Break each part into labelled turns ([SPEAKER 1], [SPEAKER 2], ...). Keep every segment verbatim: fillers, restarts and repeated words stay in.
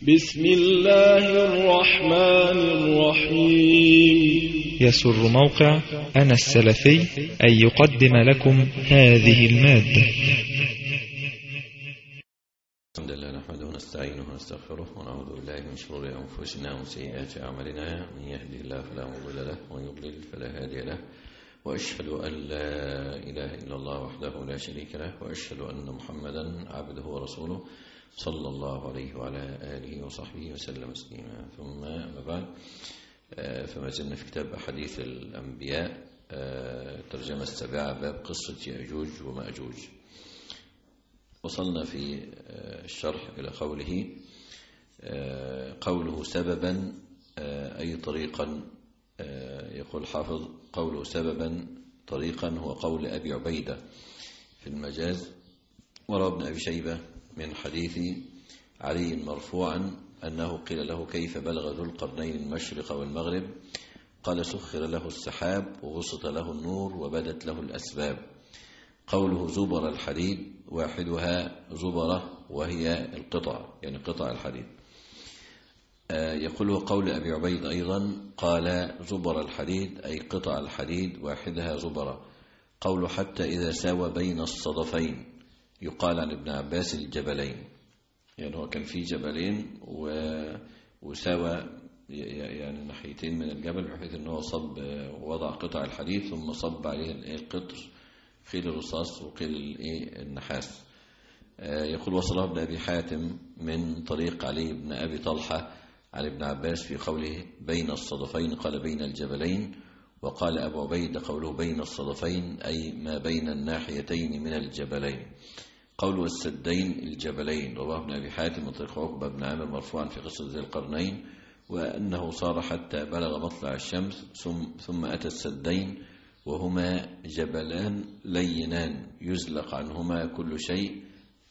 [SPEAKER 1] بسم الله الرحمن الرحيم.
[SPEAKER 2] يسر موقع أنا السلفي أن يقدم لكم هذه المادة.
[SPEAKER 3] الحمد لله نحمده ونستعينه ونستغفره ونعوذ بالله من شرور أنفسنا ومن سيئات أعمالنا، من يهده الله فلا مضل له ومن يضلل فلا هادي له، وأشهد أن لا إله إلا الله وحده لا شريك له، وأشهد أن محمدا عبده ورسوله صلى الله عليه وعلى آله وصحبه وسلم تسليما. ثم أما بعد، فما زلنا في كتاب أحاديث الأنبياء، ترجمة السابعة، باب قصة يأجوج ومأجوج. وصلنا في الشرح إلى قوله قوله سببا أي طريقا. يقول حافظ قوله سببا طريقا هو قول أبي عبيدة في المجاز، وروى ابن أبي شيبة من حديث علي مرفوعا أنه قيل له كيف بلغ ذو القرنين المشرق والمغرب؟ قال سخر له السحاب وبسط له النور وبدت له الأسباب. قوله زبر الحديد واحدها زبرة وهي القطع، يعني قطع الحديد. يقول قول أبي عبيد أيضا قال زبر الحديد أي قطع الحديد واحدها زبرة. قوله حتى إذا ساوى بين الصدفين يقال عن ابن عباس الجبلين، يعني هو كان في جبلين وساوى يعني ناحيتين من الجبل، بحيث أنه صب وضع قطع الحديد ثم صب عليه القطر، قيل الرصاص وقيل النحاس. يقول وصله ابن أبي حاتم من طريق علي بن أبي طلحة عن ابن عباس في قوله بين الصدفين قال بين الجبلين. وقال أبو عبيد قوله بين الصدفين أي ما بين الناحيتين من الجبلين. قوله السدين الجبلين رواه ابن أبي حاتم من طريق عقبة بن عامر مرفوعا في قصة ذي القرنين، وأنه صار حتى بلغ مطلع الشمس ثم أتى السدين وهما جبلان لينان يزلق عنهما كل شيء،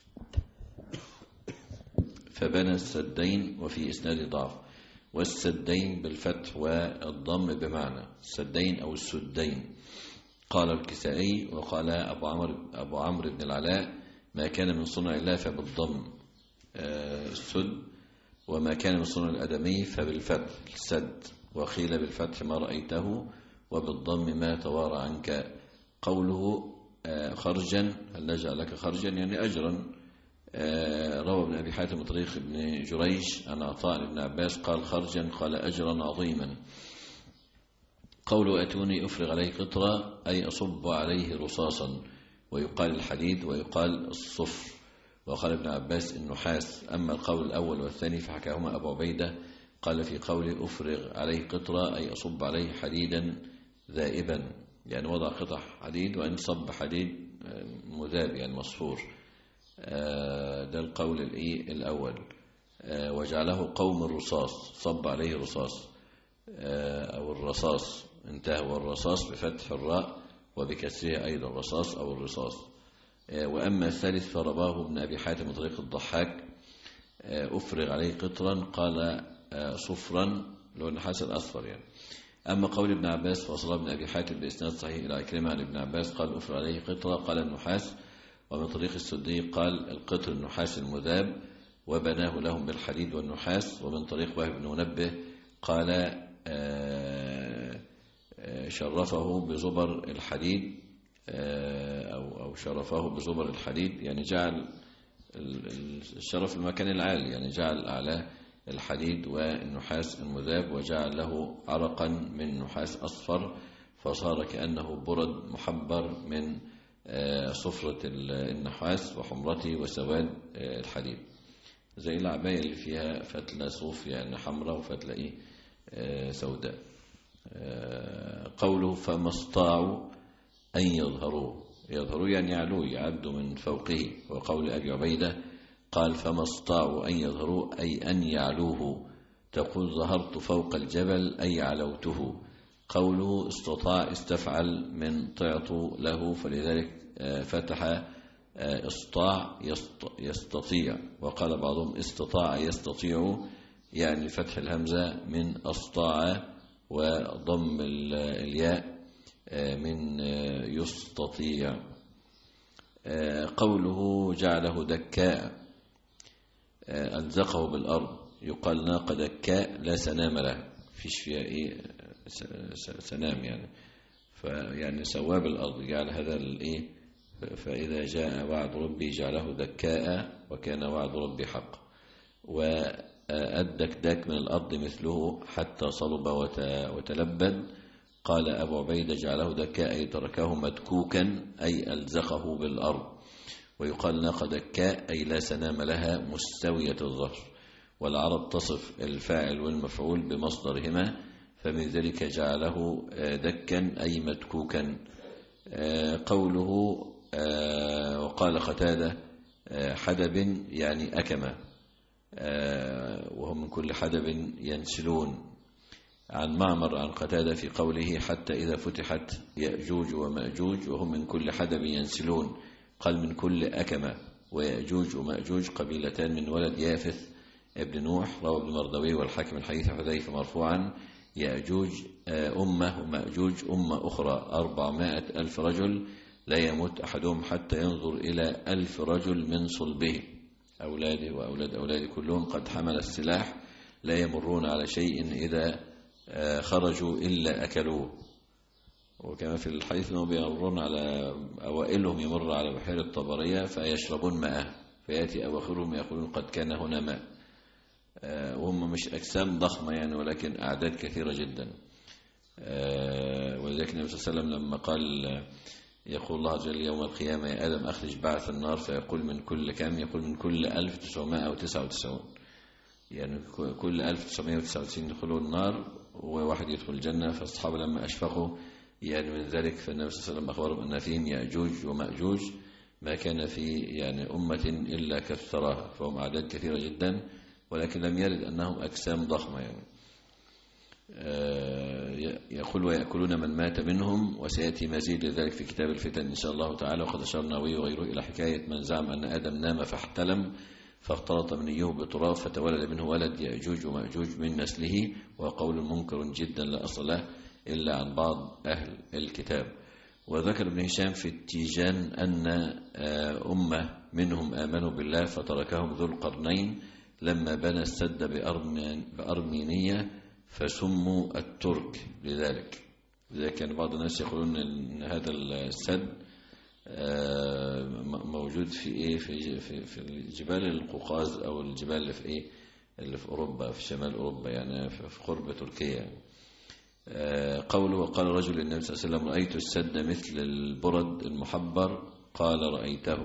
[SPEAKER 3] فبنى السدين. وفي إسناد ضعف، والسدين بالفتح والضم بمعنى السدين أو السدين. قال الكسائي وقال أبو عمرو أبو عمرو بن العلاء ما كان من صنع الله فبالضم السد، وما كان من صنع الأدمي فبالفتح السد، وقيل بالفتح ما رأيته وبالضم ما توارى عنك. قوله خرجا هل نجعل لك خرجا يعني أجرا. روى ابن أبي حاتم طريق ابن جريج عن عطاء بن عباس قال خرجا قال أجرا عظيما. قوله أتوني أفرغ عليه قطرة أي أصب عليه رصاصا، ويقال الحديد ويقال الصفر. وقال ابن عباس النحاس. أما القول الأول والثاني فحكاهما أبو عبيدة قال في قوله أفرغ عليه قطرة أي أصب عليه حديدا ذائبا، يعني وضع قطع حديد وأن صب حديد مذاب يعني مصفور. ده القول الأول. وجعله قوم الرصاص صب عليه رصاص أو الرصاص انتهى، والرصاص بفتح الراء وبكسرها أيضا رصاص أو الرصاص. وأما الثالث فرواه ابن أبي حاتم طريق الضحاك أفرغ عليه قطرا قال صفرا لو النحاس الأصفر يعني. أما قول ابن عباس فوصل ابن أبي حاتم بإسناد صحيح إلى عكرمة عن ابن عباس قال أفرغ عليه قطرة قال النحاس. ومن طريق السدي قال القطر النحاس المذاب وبناه لهم بالحديد والنحاس. ومن طريق وهب بن منبه قال شرفه بزبر الحديد أو أو شرفه بزبر الحديد، يعني جعل الشرف المكان العالي، يعني جعل أعلاه الحديد والنحاس المذاب، وجعل له عرقا من نحاس أصفر فصار كأنه برد محبر من صفرة النحاس وحمرته وسواد الحديد، زي العباية اللي فيها فتلة صوف يعني حمراء وفتلة إيه سوداء. قوله فما استطاعوا أن يظهروه، يظهروا يعني يعلوه يعدوا من فوقه. وقول أبي عبيدة قال فما استطاعوا أن يظهروه أي أن يعلوه، تقول ظهرت فوق الجبل أي علوته. قوله استطاع استفعل من طعت له، فلذلك فتح استطاع يستطيع. وقال بعضهم استطاع يستطيع يعني فتح الهمزة من استطاع وضم الياء من يستطيع. قوله جعله دكاء ألزقه بالأرض يقال ناقة دكاء لا سنام لها، فيش فيها إيه سنام يعني، فيعني سواب الأرض جعل هذا الإيه، فإذا جاء وعد ربي جعله دكاء وكان وعد ربي حق. والدكداك من الأرض مثله حتى صلب وتلبد. قال أبو عبيدة جعله دكاء أي تركه مدكوكا أي ألزقه بالأرض. ويقال ناقة دكاء أي لا سنام لها مستوية الظهر. والعرب تصف الفاعل والمفعول بمصدرهما، فمن ذلك جعله دكا أي مدكوكا. قوله وقال قتادة حدب يعني أكمة، وهم من كل حدب ينسلون. عن معمر عن قتادة في قوله حتى إذا فتحت يأجوج ومأجوج وهم من كل حدب ينسلون، قال من كل أكمة. ويأجوج ومأجوج قبيلتان من ولد يافث ابن نوح. روى ابن مردوي والحاكم الحديث حذيفة مرفوعا يأجوج أمة ومأجوج أمة أخرى أربعمائة ألف رجل لا يموت أحدهم حتى ينظر إلى ألف رجل من صلبه، أولاده وأولاد أولاده كلهم قد حمل السلاح لا يمرون على شيء إذا خرجوا إلا أكلوه. وكما في الحديث أنهم يمرون على أوائلهم يمر على بحيرة طبرية فيشربون ماءه فيأتي أواخرهم يقولون قد كان هنا ماء، وهم مش أجسام ضخمة يعني ولكن أعداد كثيرة جدا. ولذلك النبي صلى الله عليه وسلم لما قال يقول الله عز وجل يوم القيامة يا آدم أخرج بعث النار، فيقول من كل كم؟ يقول من كل ألف تسعمائة وتسعة وتسعين، يعني كل ألف تسعمائة وتسعة وتسعين يدخلون النار وواحد يدخل الجنة. فالصحابة لما أشفقوا يعني من ذلك، فالنبي صلى الله عليه وسلم أخبرهم أن فيهم يأجوج ومأجوج ما كان في يعني أمة إلا كثرها، فهم أعداد كثيرة جدا، ولكن لم يرد أنهم أجسام ضخمة يعني. يقول ويأكلون من مات منهم، وسيأتي مزيد لذلك في كتاب الفتن إن شاء الله تعالى. وقد أشار النووي وغيره إلى حكاية من زعم أن آدم نام فاحتلم فاختلط منيه بتراب فتولد منه ولد يأجوج ومأجوج من نسله، وقول منكر جدا لا أصل له إلا عن بعض أهل الكتاب. وذكر ابن هشام في التيجان أن أمة منهم آمنوا بالله فتركهم ذو القرنين لما بنى السد بأرمينية فسموا الترك لذلك. لذلك كان بعض الناس يقولون أن هذا السد موجود في إيه في في في الجبال القوقاز أو الجبال اللي في إيه اللي في أوروبا في شمال أوروبا يعني في قرب تركيا. قوله وقال رجل للنبي صلى الله عليه وسلم رأيت السد مثل البرد المحبر، قال رأيته،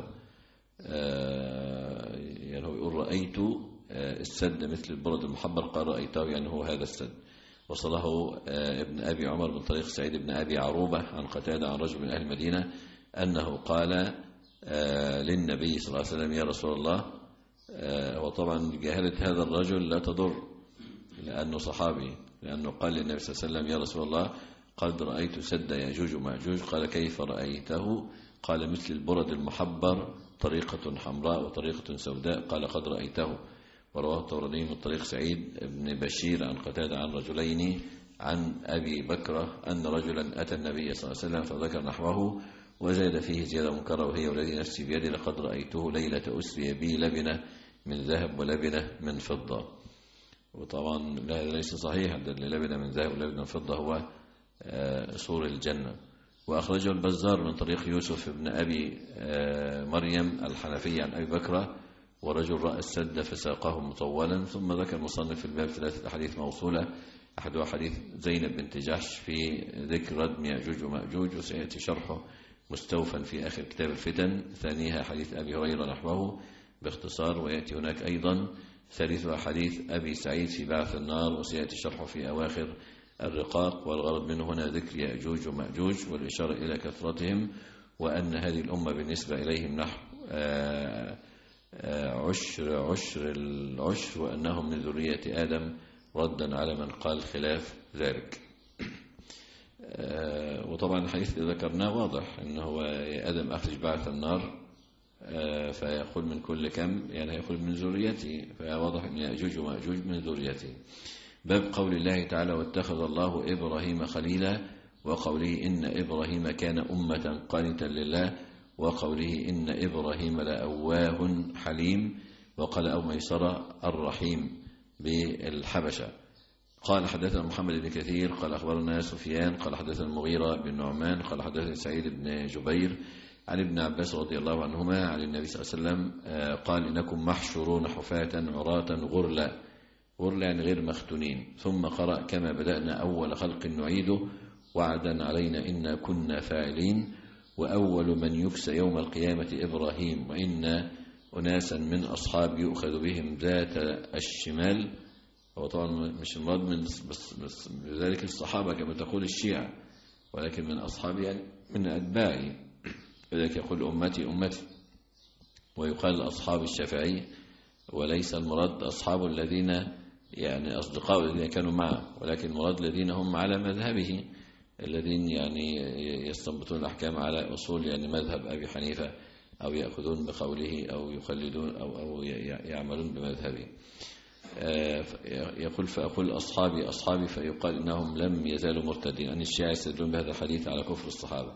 [SPEAKER 3] يعني هو يقول رأيت السد مثل البرد المحبر قال رأيته يعني هو هذا السد. وصله ابن أبي عمر من طريق سعيد بن أبي عروبة عن قتادة عن رجل من أهل المدينة أنه قال للنبي صلى الله عليه وسلم يا رسول الله. وطبعا جاهلة هذا الرجل لا تضر لأنه صحابي، لأنه قال للنبي صلى الله عليه وسلم يا رسول الله قد رأيت سد يأجوج ومأجوج. قال كيف رأيته؟ قال مثل البرد المحبر طريقة حمراء وطريقة سوداء. قال قد رأيته. ورواه الطبراني من طريق سعيد بن بشير عن قتادة عن رجلين عن أبي بكرة أن رجلا أتى النبي صلى الله عليه وسلم فذكر نحوه وزاد فيه زيادة منكرة وهي والذي نفسي بيدي لقد رأيته ليلة أسري بي لبنة من ذهب ولبنة من فضة. وطبعا هذا ليس صحيح، لبنة من ذهب ولبنة من فضة هو سور الجنة. وأخرجه البزار من طريق يوسف بن أبي مريم الحنفي عن أبي بكرة ورجل رأى السد فساقه مطولا. ثم ذكر المصنف في الباب ثلاثة أحاديث موصولة، أحدها حديث زينب بنت جحش في ذكر ردم يأجوج ومأجوج وسيأتي شرحه مستوفا في آخر كتاب الفتن. ثانيها حديث أبي هريرة نحوه باختصار ويأتي هناك أيضا. ثالثها حديث أبي سعيد في بعث النار وسيأتي شرحه في أواخر الرقاق. والغرض منه هنا ذكر يأجوج ومأجوج والإشارة إلى كثرتهم وأن هذه الأمة بالنسبة إليهم نحو عشر عشر العشر وأنهم من ذرية آدم ردا على من قال خلاف ذلك. وطبعا الحديث اللي ذكرناه واضح أنه آدم أخرج بعث النار فيقول من كل كم يعني يقول من ذريتي، فواضح أن يأجوج ومأجوج من ذريتي. باب قول الله تعالى واتخذ الله إبراهيم خليلا، وقوله إن إبراهيم كان أمة قانتا لله، وقوله إن إبراهيم لأواه حليم. وقال أو ميسرة الرحيم بالحبشة. قال حدثنا محمد بن كثير قال أخبرنا سفيان قال حدثنا المغيرة بن نعمان قال حدثنا سعيد بن جبير عن ابن عباس رضي الله عنهما عن النبي صلى الله عليه وسلم قال إنكم محشورون حفاة عراة غرلا، غرلا يعني غير مختونين. ثم قرأ كما بدأنا أول خلق نعيده وعدا علينا إنا كنا فاعلين. وأول من يكسى يوم القيامة إبراهيم وإن أناسا من أصحاب يؤخذ بهم ذات الشمال. هو طبعا مش المراد من بس بس بذلك الصحابة كما تقول الشيعة، ولكن من أصحابي يعني من أتباعي، لذلك يقول أمتي أمتي. ويقال أصحاب الشافعي، وليس المراد أصحاب الذين يعني أصدقاء الذين كانوا معه، ولكن المراد الذين هم على مذهبه، الذين يعني يستنبطون الأحكام على أصول يعني مذهب أبي حنيفة، أو يأخذون بقوله أو يخلدون أو, أو يعملون بمذهبه. يقول فأقول أصحابي أصحابي فيقال إنهم لم يزالوا مرتدين. أن الشيعة يستدلون بهذا الحديث على كفر الصحابة،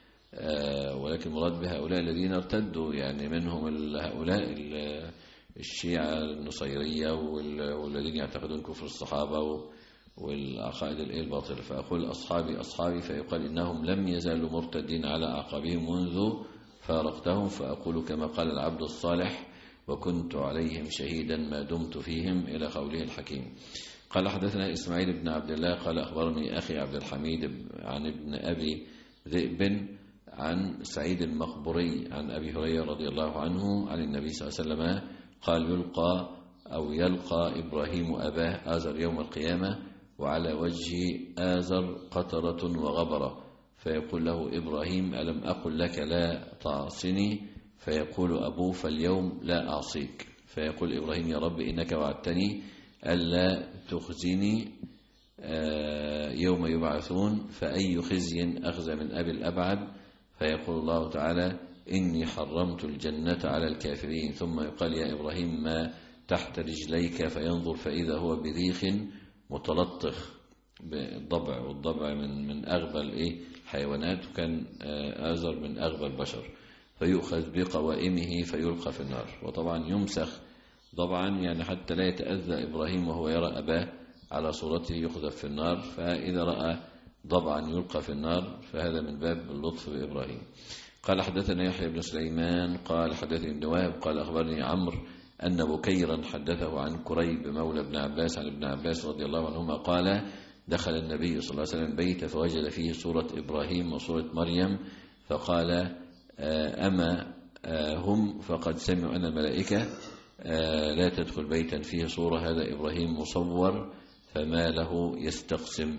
[SPEAKER 3] ولكن مراد بهؤلاء الذين ارتدوا يعني منهم هؤلاء الشيعة النصيرية والذين يعتقدون كفر الصحابة والعقائد الباطلة. فأقول أصحابي أصحابي فيقال إنهم لم يزالوا مرتدين على أعقابهم منذ فارقتهم. فأقول كما قال العبد الصالح وكنت عليهم شهيدا ما دمت فيهم إلى قوله الحكيم. قال حدثنا إسماعيل بن عبد الله قال أخبرني أخي عبد الحميد عن ابن أبي ذئب عن سعيد المقبري عن أبي هريرة رضي الله عنه عن النبي صلى الله عليه وسلم قال يلقى أو يلقى إبراهيم أباه آزر يوم القيامة وعلى وجه آزر قطرة وغبرة، فيقول له إبراهيم ألم أقل لك لا تعصني؟ فيقول أبوه فاليوم لا أعصيك. فيقول إبراهيم يا رب إنك وعدتني ألا تخزني يوم يبعثون، فأي خزي أخزى من أبي الأبعد؟ فيقول الله تعالى إني حرمت الجنة على الكافرين. ثم يقال يا إبراهيم ما تحت رجليك؟ فينظر فإذا هو بريخ متلطخ بالضبع، والضبع من من أغبى الحيوانات، وكان آزر من أغبى البشر. فيؤخذ بقوائمه فيلقى في النار. وطبعا يمسخ ضبعا يعني حتى لا يتأذى إبراهيم وهو يرى أباه على صورته يقذف في النار، فإذا رأى ضبعا يلقى في النار فهذا من باب اللطف بإبراهيم. قال حدثنا يحيى بن سليمان قال حدثني ابن وهب قال أخبرني عمرو أن بكيرا حدثه عن كريب مولى ابن عباس عن ابن عباس رضي الله عنهما قال دخل النبي صلى الله عليه وسلم بيت فوجد فيه سورة إبراهيم وسورة مريم، فقال أما هم فقد سمعوا أن الملائكة لا تدخل بيتا فيه صورة هذا إبراهيم مصور فما له يستقسم.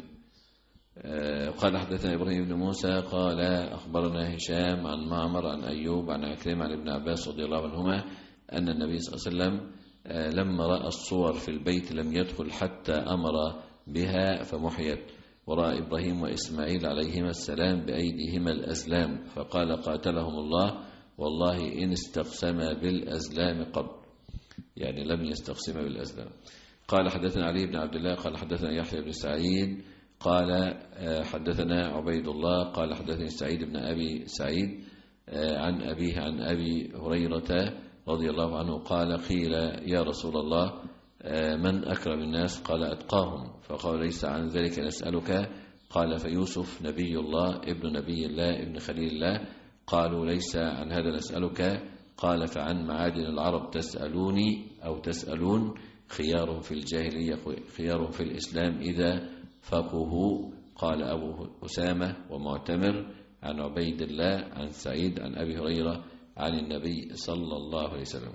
[SPEAKER 3] قال حدثنا إبراهيم بن موسى قال أخبرنا هشام عن معمر عن أيوب عن عكرمة عن ابن عباس رضي الله عنهما أن النبي صلى الله عليه وسلم لما رأى الصور في البيت لم يدخل حتى أمر بها فمحيت، ورأى إبراهيم وإسماعيل عليهما السلام بأيديهما الأزلام، فقال قاتلهم الله والله إن استقسما بالأزلام قبل، يعني لم يستقسما بالأزلام. قال حدثنا علي بن عبد الله قال حدثنا يحيى بن سعيد قال حدثنا عبيد الله قال حدثني سعيد بن أبي سعيد عن أبيه عن أبي هريرة رضي الله عنه قال قيل يا رسول الله من أكرم الناس؟ قال أتقاهم. فقال ليس عن ذلك نسألك؟ قال فيوسف نبي الله ابن نبي الله ابن خليل الله. قالوا ليس عن هذا نسألك؟ قال فعن معادن العرب تسألوني أو تسألون؟ خيار في الجاهلية خيار في الإسلام إذا فقهوا. قال أبو أسامة ومعتمر عن عبيد الله عن سعيد عن أبي هريرة عن النبي صلى الله عليه وسلم.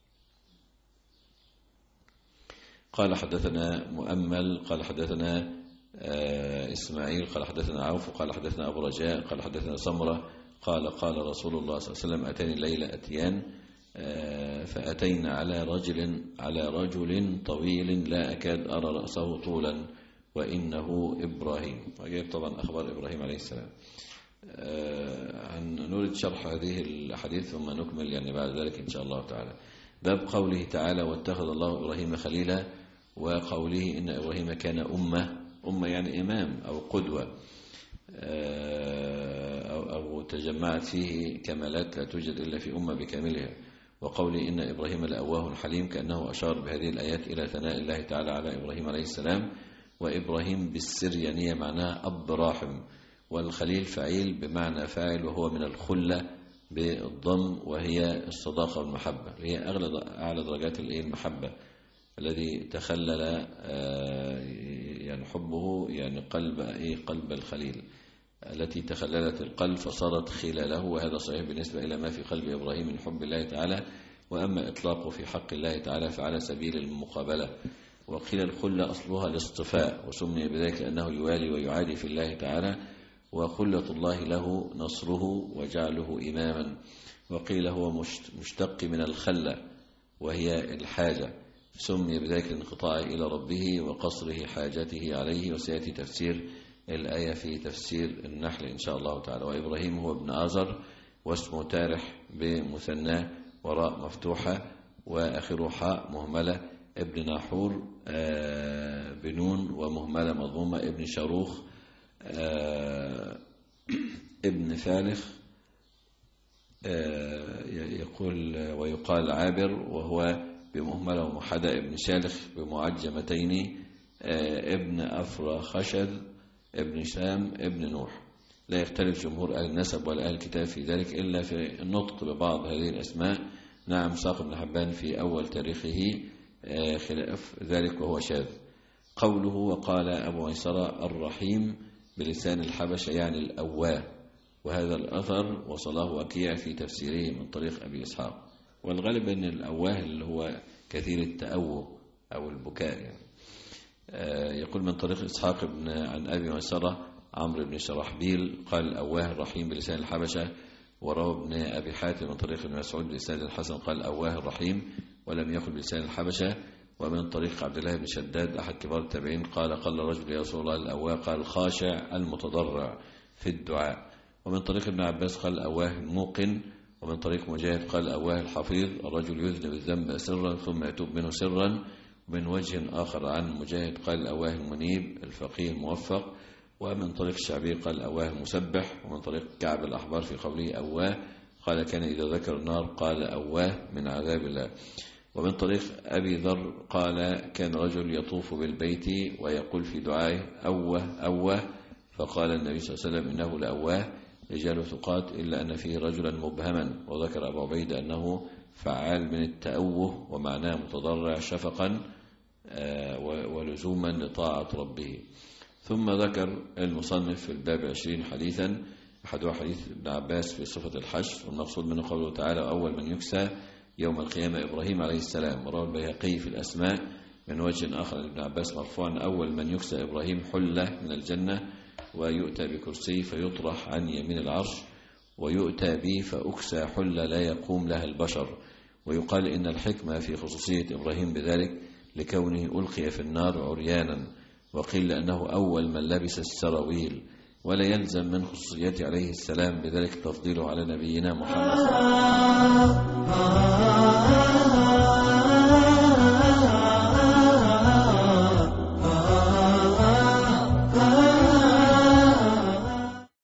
[SPEAKER 3] قال حدثنا مؤمل قال حدثنا إسماعيل قال حدثنا عوف قال حدثنا أبو رجاء قال حدثنا سمرة قال قال رسول الله صلى الله عليه وسلم أتاني الليلة أتيان فأتينا على رجل على رجل طويل لا أكاد أرى رأسه طولا وإنه إبراهيم. وجاء طبعا أخبار إبراهيم عليه السلام. عن نريد شرح هذه الحديث ثم نكمل يعني بعد ذلك إن شاء الله تعالى. باب قوله تعالى واتخذ الله إبراهيم خليلا، وقوله إن إبراهيم كان أمة، أمة يعني إمام أو قدوة أو, أو تجمعت فيه كمالات لا توجد إلا في أمة بكاملها. وقوله إن إبراهيم لأواه حليم، كأنه أشار بهذه الآيات إلى ثناء الله تعالى على إبراهيم عليه السلام. وإبراهيم بالسريانية معناه أب راحم، والخليل فعيل بمعنى فاعل، وهو من الخلة بالضم، وهي الصداقة والمحبة، هي أغلى أعلى درجات المحبة، الذي تخلل يعني حبه يعني قلب إيه قلب الخليل، التي تخللت القلب فصارت خلاله، وهذا صحيح بالنسبة إلى ما في قلب إبراهيم من حب الله تعالى. وأما إطلاقه في حق الله تعالى فعلى سبيل المقابلة. وقيل الخلة أصلها الاصطفاء، وسمي بذلك لأنه يوالي ويعادي في الله تعالى، وخلة الله له نصره وجعله إماما. وقيل هو مشتق من الخلة وهي الحاجة، سمي بذلك لانقطاعه إلى ربه وقصره حاجته عليه، وسيأتي تفسير الآية في تفسير النحل إن شاء الله تعالى. وإبراهيم هو ابن آزر، واسمه تارح بمثناه وراء مفتوحة وآخره حاء مهملة، ابن ناحور بنون ومهملة مضمومة، ابن شاروخ ابن فالخ يقول ويقال عابر، وهو بمهملة ومحدة، ابن شالخ بمعجمتين، ابن أفرى خشد، ابن شام، ابن نوح. لا يختلف جمهور أهل النسب ولا أهل الكتاب في ذلك إلا في النطق ببعض هذه الأسماء. نعم ساق بن حبان في أول تاريخه خلاف ذلك وهو شاذ. قوله وقال أبو ميسرة الرحيم بلسان الحبشة يعني الأواه، وهذا الأثر وصله وكيع في تفسيره من طريق أبي إسحاق، والغالب أن الأواه اللي هو كثير التأوه أو البكاء يعني. يقول من طريق إسحاق بن عن أبي ميسرة عمرو بن شرحبيل قال الأواه الرحيم بلسان الحبشة، وروى ابن أبي حاتم من طريق ابن مسعود بلسان الحسن قال أواه الرحيم ولم يقل بلسان الحبشة. ومن طريق عبد الله بن شداد أحد كبار التابعين قال قال رجل يا رسول الله الأواه، قال الخاشع المتضرع في الدعاء. ومن طريق ابن عباس قال أواه الموقن. ومن طريق مجاهد قال أواه الحفيظ، الرجل يذنب الذنب سرا ثم يتوب منه سرا. ومن وجه آخر عن مجاهد قال أواه المنيب الفقيه الموفق. ومن طريق الشعبي قال أواه المسبح. ومن طريق كعب الأحبار في قوله أواه قال كان إذا ذكر النار قال أواه من عذاب الله. ومن طريق أبي ذر قال كان رجل يطوف بالبيت ويقول في دعائه أوه أوه، فقال النبي صلى الله عليه وسلم إنه لأواه رجال ثقات إلا أن فيه رجلا مبهما. وذكر أبو عبيدة أنه فعال من التأوه ومعناه متضرع شفقا ولزوما لطاعة ربه. ثم ذكر المصنف في الباب عشرين حديثا، أحدها حديث ابن عباس في صفة الحشر، والمقصود منه قوله تعالى أول من يكسى يوم القيامة إبراهيم عليه السلام. وروى البيهقي في الأسماء من وجه آخر لابن عباس مرفوعا أول من يكسى إبراهيم حلة من الجنة، ويؤتى بكرسي فيطرح عن يمين العرش، ويؤتى به فأكسى حلة لا يقوم لها البشر. ويقال إن الحكمة في خصوصية إبراهيم بذلك لكونه ألقي في النار عريانا، وقيل أنه أول من لبس السراويل. ولا يلزم من خصوصيته عليه السلام بذلك تفضيله على نبينا محمد.